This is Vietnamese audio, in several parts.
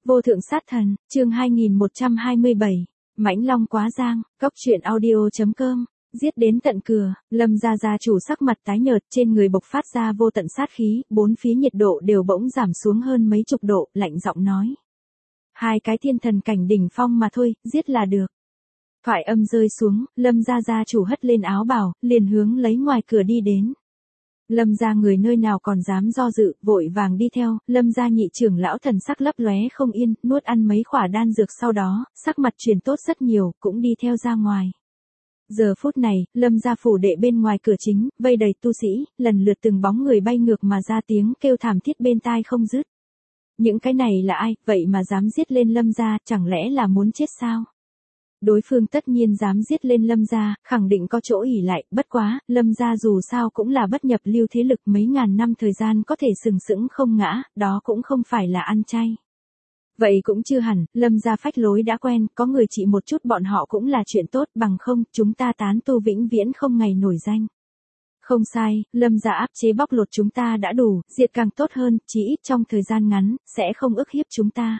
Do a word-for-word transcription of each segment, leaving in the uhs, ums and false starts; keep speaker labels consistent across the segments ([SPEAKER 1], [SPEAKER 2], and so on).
[SPEAKER 1] Vô thượng sát thần, chương hai nghìn một trăm hai mươi bảy, Mãnh Long quá giang, góc truyện audio.com, giết đến tận cửa, Lâm gia gia chủ sắc mặt tái nhợt, trên người bộc phát ra vô tận sát khí, bốn phía nhiệt độ đều bỗng giảm xuống hơn mấy chục độ, lạnh giọng nói. Hai cái thiên thần cảnh đỉnh phong mà thôi, giết là được. Thoại âm rơi xuống, Lâm gia gia chủ hất lên áo bào, liền hướng lấy ngoài cửa đi đến. Lâm gia người nơi nào còn dám do dự, vội vàng đi theo, Lâm gia nhị trưởng lão thần sắc lấp lóe không yên, nuốt ăn mấy khỏa đan dược sau đó, sắc mặt chuyển tốt rất nhiều, cũng đi theo ra ngoài. Giờ phút này, Lâm gia phủ đệ bên ngoài cửa chính, vây đầy tu sĩ, lần lượt từng bóng người bay ngược mà ra tiếng kêu thảm thiết bên tai không dứt. Những cái này là ai, vậy mà dám giết lên Lâm gia, chẳng lẽ là muốn chết sao? Đối phương tất nhiên dám giết lên Lâm gia, khẳng định có chỗ ỷ lại, bất quá, Lâm gia dù sao cũng là bất nhập lưu thế lực mấy ngàn năm thời gian có thể sừng sững không ngã, đó cũng không phải là ăn chay. Vậy cũng chưa hẳn, Lâm gia phách lối đã quen, có người trị một chút bọn họ cũng là chuyện tốt, bằng không, chúng ta tán tu vĩnh viễn không ngày nổi danh. Không sai, Lâm gia áp chế bóc lột chúng ta đã đủ, diệt càng tốt hơn, chỉ ít trong thời gian ngắn, sẽ không ức hiếp chúng ta.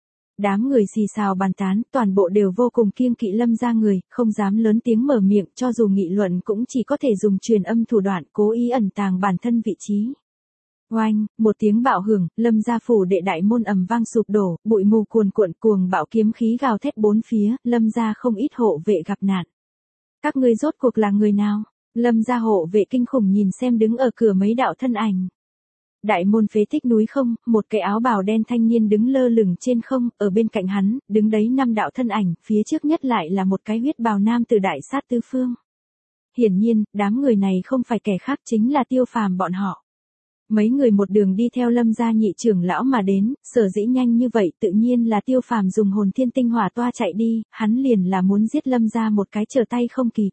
[SPEAKER 1] Đám người xì xào bàn tán, toàn bộ đều vô cùng kiêng kỵ Lâm gia người, không dám lớn tiếng mở miệng, cho dù nghị luận cũng chỉ có thể dùng truyền âm thủ đoạn, cố ý ẩn tàng bản thân vị trí. Oanh, một tiếng bạo hưởng, Lâm gia phủ đệ đại môn ầm vang sụp đổ, bụi mù cuồn cuộn, cuồng bạo kiếm khí gào thét bốn phía, Lâm gia không ít hộ vệ gặp nạn. Các ngươi rốt cuộc là người nào? Lâm gia hộ vệ kinh khủng nhìn xem đứng ở cửa mấy đạo thân ảnh. Đại môn phế tích núi không, một cái áo bào đen thanh niên đứng lơ lửng trên không, ở bên cạnh hắn, đứng đấy năm đạo thân ảnh, phía trước nhất lại là một cái huyết bào nam từ đại sát tứ phương. Hiển nhiên, đám người này không phải kẻ khác chính là Tiêu Phàm bọn họ. Mấy người một đường đi theo Lâm gia nhị trưởng lão mà đến, sở dĩ nhanh như vậy tự nhiên là Tiêu Phàm dùng hồn thiên tinh hỏa toa chạy đi, hắn liền là muốn giết Lâm gia một cái trở tay không kịp.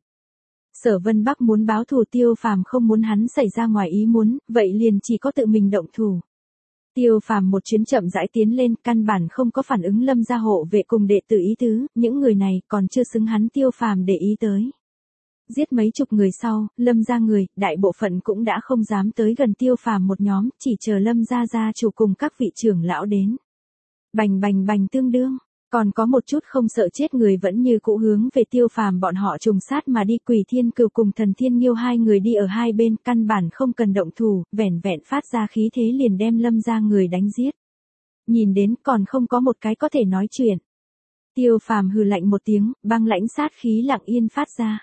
[SPEAKER 1] Sở Vân Bắc muốn báo thù, Tiêu Phàm không muốn hắn xảy ra ngoài ý muốn, vậy liền chỉ có tự mình động thủ. Tiêu Phàm một chuyến chậm rãi tiến lên, căn bản không có phản ứng Lâm gia hộ vệ cùng đệ tử ý tứ, những người này còn chưa xứng hắn Tiêu Phàm để ý tới. Giết mấy chục người sau, Lâm gia người, đại bộ phận cũng đã không dám tới gần Tiêu Phàm một nhóm, chỉ chờ Lâm gia gia chủ cùng các vị trưởng lão đến. Bành bành bành tương đương. Còn có một chút không sợ chết người vẫn như cũ hướng về Tiêu Phàm bọn họ trùng sát mà đi. Quỷ Thiên Cừu cùng Thần Thiên Nghiêu hai người đi ở hai bên, căn bản không cần động thủ, vẻn vẹn phát ra khí thế liền đem Lâm gia người đánh giết. Nhìn đến còn không có một cái có thể nói chuyện. Tiêu Phàm hừ lạnh một tiếng, băng lãnh sát khí lặng yên phát ra.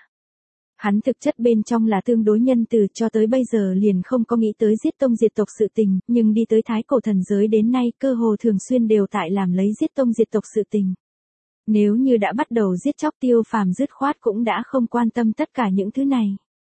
[SPEAKER 1] Hắn thực chất bên trong là tương đối nhân từ, cho tới bây giờ liền không có nghĩ tới giết tông diệt tộc sự tình, nhưng đi tới thái cổ thần giới đến nay cơ hồ thường xuyên đều tại làm lấy giết tông diệt tộc sự tình. Nếu như đã bắt đầu giết chóc, Tiêu Phàm dứt khoát cũng đã không quan tâm tất cả những thứ này.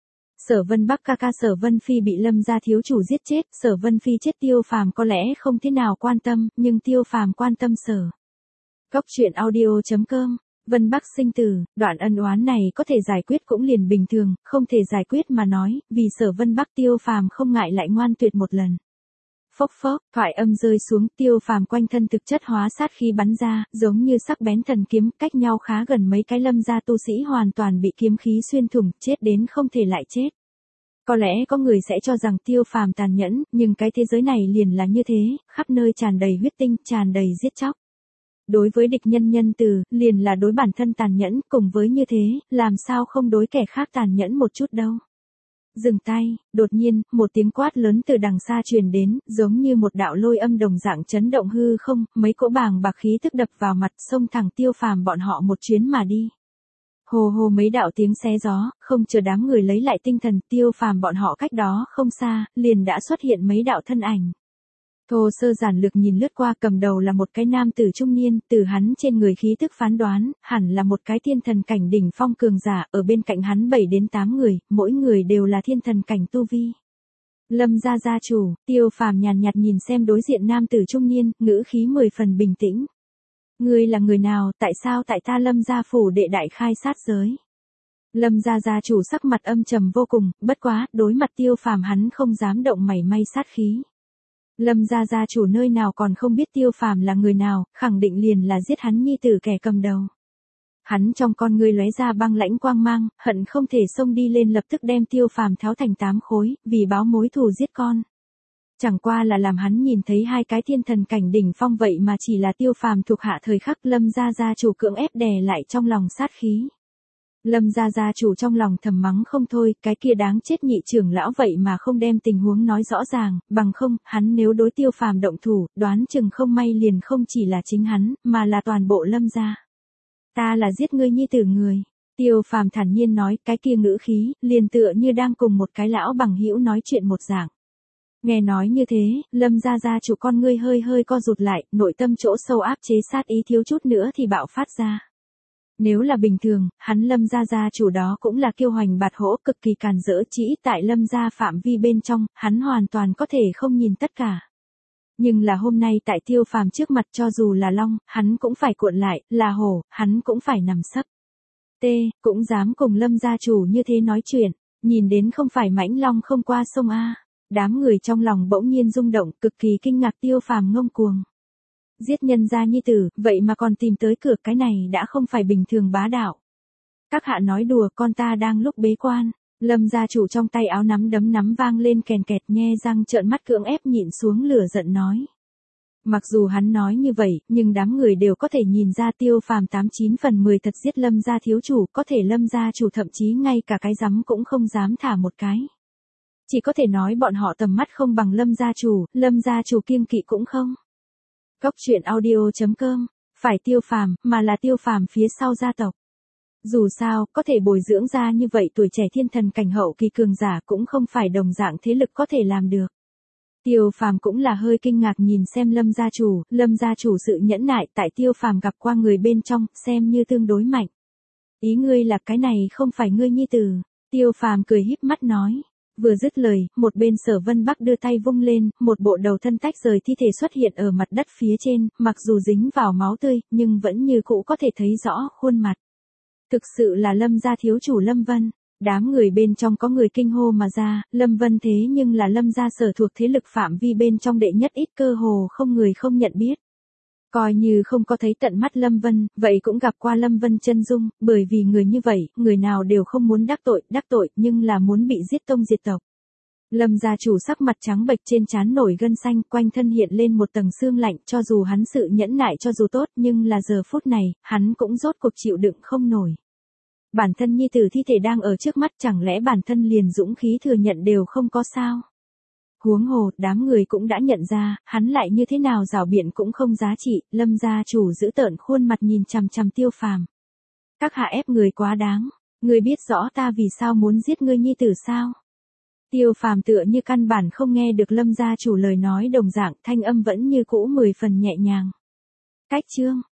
[SPEAKER 1] Sở Vân Bắc ca ca Sở Vân Phi bị Lâm gia thiếu chủ giết chết, Sở Vân Phi chết Tiêu Phàm có lẽ không thế nào quan tâm, nhưng Tiêu Phàm quan tâm Sở. Góc truyện audio.com, Vân Bắc sinh tử, đoạn ân oán này có thể giải quyết cũng liền bình thường, không thể giải quyết mà nói, vì Sở Vân Bắc Tiêu Phàm không ngại lại ngoan tuyệt một lần. Phốc phốc, thoại âm rơi xuống, Tiêu Phàm quanh thân thực chất hóa sát khí bắn ra, giống như sắc bén thần kiếm, cách nhau khá gần mấy cái Lâm gia tu sĩ hoàn toàn bị kiếm khí xuyên thủng, chết đến không thể lại chết. Có lẽ có người sẽ cho rằng Tiêu Phàm tàn nhẫn, nhưng cái thế giới này liền là như thế, khắp nơi tràn đầy huyết tinh, tràn đầy giết chóc. Đối với địch nhân nhân từ, liền là đối bản thân tàn nhẫn, cùng với như thế, làm sao không đối kẻ khác tàn nhẫn một chút đâu. Dừng tay, đột nhiên, một tiếng quát lớn từ đằng xa truyền đến, giống như một đạo lôi âm đồng dạng chấn động hư không, mấy cỗ bàng bạc khí tức đập vào mặt, xông thẳng Tiêu Phàm bọn họ một chuyến mà đi. Hồ hồ mấy đạo tiếng xé gió, không chờ đám người lấy lại tinh thần, Tiêu Phàm bọn họ cách đó không xa, liền đã xuất hiện mấy đạo thân ảnh. Thô sơ giản lược nhìn lướt qua, cầm đầu là một cái nam tử trung niên, từ hắn trên người khí tức phán đoán, hẳn là một cái thiên thần cảnh đỉnh phong cường giả, ở bên cạnh hắn bảy đến tám người, mỗi người đều là thiên thần cảnh tu vi. Lâm gia gia chủ, Tiêu Phàm nhàn nhạt nhìn xem đối diện nam tử trung niên, ngữ khí mười phần bình tĩnh. Ngươi là người nào, tại sao tại ta Lâm gia phủ đệ đại khai sát giới? Lâm gia gia chủ sắc mặt âm trầm vô cùng, bất quá, đối mặt Tiêu Phàm hắn không dám động mảy may sát khí. Lâm gia gia chủ nơi nào còn không biết Tiêu Phàm là người nào, khẳng định liền là giết hắn nhi tử kẻ cầm đầu. Hắn trong con ngươi lóe ra băng lãnh quang mang, hận không thể xông đi lên lập tức đem Tiêu Phàm tháo thành tám khối, vì báo mối thù giết con. Chẳng qua là làm hắn nhìn thấy hai cái thiên thần cảnh đỉnh phong vậy mà chỉ là Tiêu Phàm thuộc hạ thời khắc Lâm gia gia chủ cưỡng ép đè lại trong lòng sát khí. Lâm gia gia chủ trong lòng thầm mắng không thôi, cái kia đáng chết nhị trưởng lão vậy mà không đem tình huống nói rõ ràng, bằng không, hắn nếu đối Tiêu Phàm động thủ, đoán chừng không may liền không chỉ là chính hắn, mà là toàn bộ Lâm gia. Ta là giết ngươi nhi tử người. Tiêu Phàm thản nhiên nói, cái kia ngữ khí, liền tựa như đang cùng một cái lão bằng hữu nói chuyện một dạng. Nghe nói như thế, Lâm gia gia chủ con ngươi hơi hơi co rụt lại, nội tâm chỗ sâu áp chế sát ý thiếu chút nữa thì bạo phát ra. Nếu là bình thường, hắn Lâm gia gia chủ đó cũng là kiêu hoành bạt hỗ cực kỳ càn rỡ, chỉ ít tại Lâm gia phạm vi bên trong, hắn hoàn toàn có thể không nhìn tất cả. Nhưng là hôm nay tại Tiêu Phàm trước mặt cho dù là long, hắn cũng phải cuộn lại, là hổ, hắn cũng phải nằm sấp. T, cũng dám cùng Lâm gia chủ như thế nói chuyện, nhìn đến không phải mãnh long không qua sông A. Đám người trong lòng bỗng nhiên rung động, cực kỳ kinh ngạc Tiêu Phàm ngông cuồng. Giết nhân gia nhi tử, vậy mà còn tìm tới cửa, cái này đã không phải bình thường bá đạo. Các hạ nói đùa, con ta đang lúc bế quan. Lâm gia chủ trong tay áo nắm đấm nắm vang lên kèn kẹt, nhe răng trợn mắt cưỡng ép nhịn xuống lửa giận nói. Mặc dù hắn nói như vậy, nhưng đám người đều có thể nhìn ra Tiêu Phàm tám chín phần mười thật giết Lâm gia thiếu chủ, có thể Lâm gia chủ thậm chí ngay cả cái rắm cũng không dám thả một cái. Chỉ có thể nói bọn họ tầm mắt không bằng Lâm gia chủ, Lâm gia chủ kiêng kỵ cũng không. Cốc truyện audio chấm com, phải Tiêu Phàm, mà là Tiêu Phàm phía sau gia tộc. Dù sao, có thể bồi dưỡng ra như vậy tuổi trẻ thiên thần cảnh hậu kỳ cường giả cũng không phải đồng dạng thế lực có thể làm được. Tiêu Phàm cũng là hơi kinh ngạc nhìn xem Lâm gia chủ, Lâm gia chủ sự nhẫn nại tại Tiêu Phàm gặp qua người bên trong, xem như tương đối mạnh. Ý ngươi là cái này không phải ngươi nhi tử, Tiêu Phàm cười híp mắt nói. Vừa dứt lời, một bên Sở Vân Bắc đưa tay vung lên, một bộ đầu thân tách rời thi thể xuất hiện ở mặt đất phía trên, mặc dù dính vào máu tươi, nhưng vẫn như cũ có thể thấy rõ khuôn mặt. Thực sự là Lâm gia thiếu chủ Lâm Vân. Đám người bên trong có người kinh hô mà ra, Lâm Vân thế nhưng là Lâm gia sở thuộc thế lực phạm vi bên trong đệ nhất ít, cơ hồ không người không nhận biết. Coi như không có thấy tận mắt Lâm Vân, vậy cũng gặp qua Lâm Vân chân dung, bởi vì người như vậy, người nào đều không muốn đắc tội, đắc tội, nhưng là muốn bị giết tông diệt tộc. Lâm gia chủ sắc mặt trắng bệch, trên trán nổi gân xanh, quanh thân hiện lên một tầng xương lạnh, cho dù hắn sự nhẫn nại cho dù tốt, nhưng là giờ phút này, hắn cũng rốt cuộc chịu đựng không nổi. Bản thân nhi tử thi thể đang ở trước mắt, chẳng lẽ bản thân liền dũng khí thừa nhận đều không có sao? Huống hồ, đám người cũng đã nhận ra, hắn lại như thế nào rảo biện cũng không giá trị, Lâm gia chủ giữ tợn khuôn mặt nhìn chằm chằm Tiêu Phàm. Các hạ ép người quá đáng, ngươi biết rõ ta vì sao muốn giết ngươi nhi tử sao? Tiêu Phàm tựa như căn bản không nghe được Lâm gia chủ lời nói đồng dạng, thanh âm vẫn như cũ mười phần nhẹ nhàng. Cách chương,